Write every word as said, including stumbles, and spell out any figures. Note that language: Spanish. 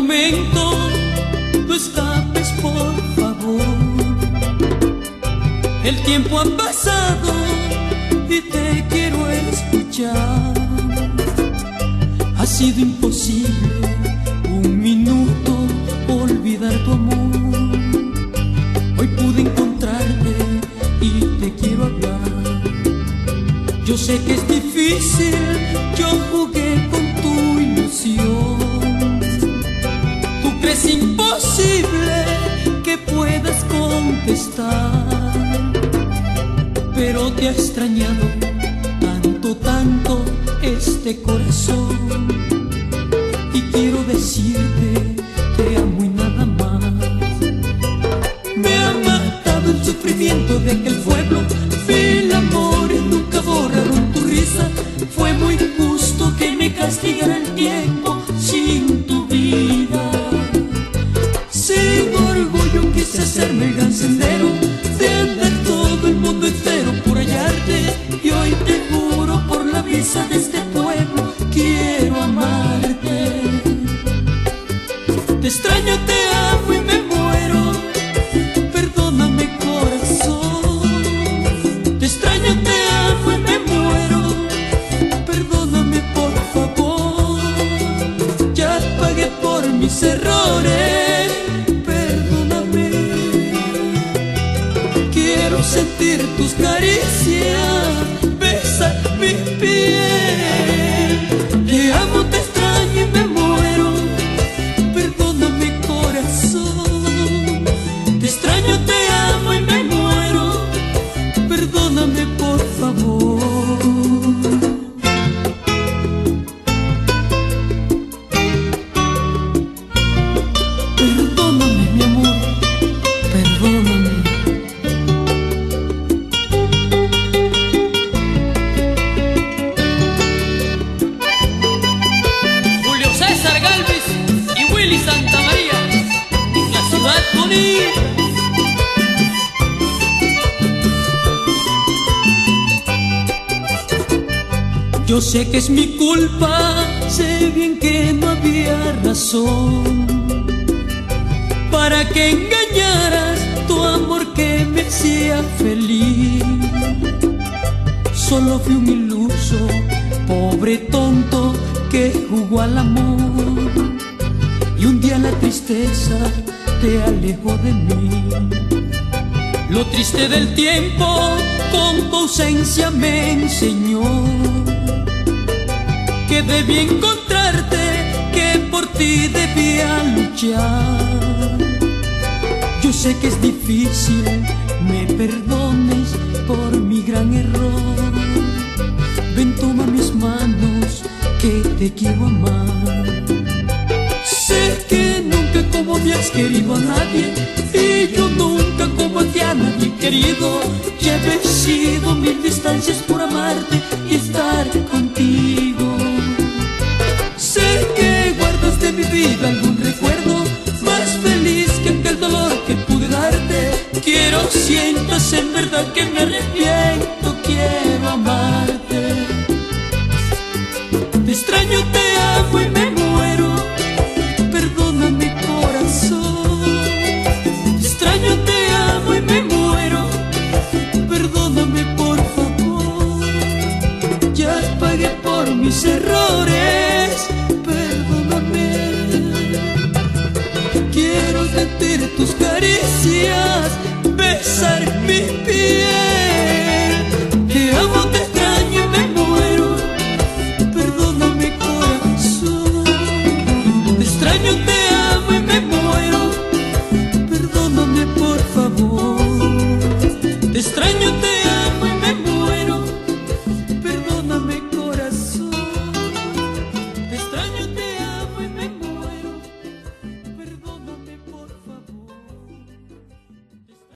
momento no escapes, por favor. El tiempo ha pasado y te quiero escuchar. Ha sido imposible un minuto olvidar tu amor. Hoy pude encontrarte y te quiero hablar. Yo sé que es difícil, yo jugué con tu ilusión. Tú crees imposible que puedas contestar, pero te ha extrañado tanto, tanto este corazón. Y quiero decirte, te amo y nada más. Me ha matado el sufrimiento de aquel pueblo. Mil amores nunca borraron tu risa. Fue muy justo que me castigara el tiempo sin tu vida. Sin orgullo quise hacerme el gran sendero de andar todo el mundo entero por hallarte. Y hoy te juro por la brisa de este pueblo, quiero amarte. Te extraño, te amo y me muero. Perdóname, corazón. Te extraño, te amo y me muero. Perdóname, por favor. Ya pagué por mis errores. Perdóname. Quiero sentir tus caricias, besar mi piel. Te amo, te extraño y me muero. Perdóname, corazón. Te extraño, te amo y me muero. Perdóname, por favor. Perdóname, mi amor. Perdóname. Julio César Galvez y Willy Santamaría, la ciudad bonita. Yo sé que es mi culpa, sé bien que no había razón para que engañaras tu amor que me hacía feliz. Solo fui un iluso, pobre tonto que jugó al amor. Y un día la tristeza te alejó de mí. Lo triste del tiempo con tu ausencia me enseñó que debí encontrarte, que por ti debía luchar. Yo sé que es difícil, me perdones por mi gran error. Ven, toma mis manos, que te quiero amar. Sé que nunca como me has querido a nadie, y yo nunca como a ti a nadie he querido. Ya he vencido mil distancias por amarte y estar contigo. Sé que guardas de mi vida algún recuerdo más feliz que aquel dolor que pude darte. Quiero sientas en verdad que me arrepiento, quiero amarte. Te extraño, te amo y me muero. Perdóname, corazón. Te extraño, te amo y me muero. Perdóname, por favor. Ya pagué por mis errores. Perdóname. Quiero sentir tus caricias, besar mi piel.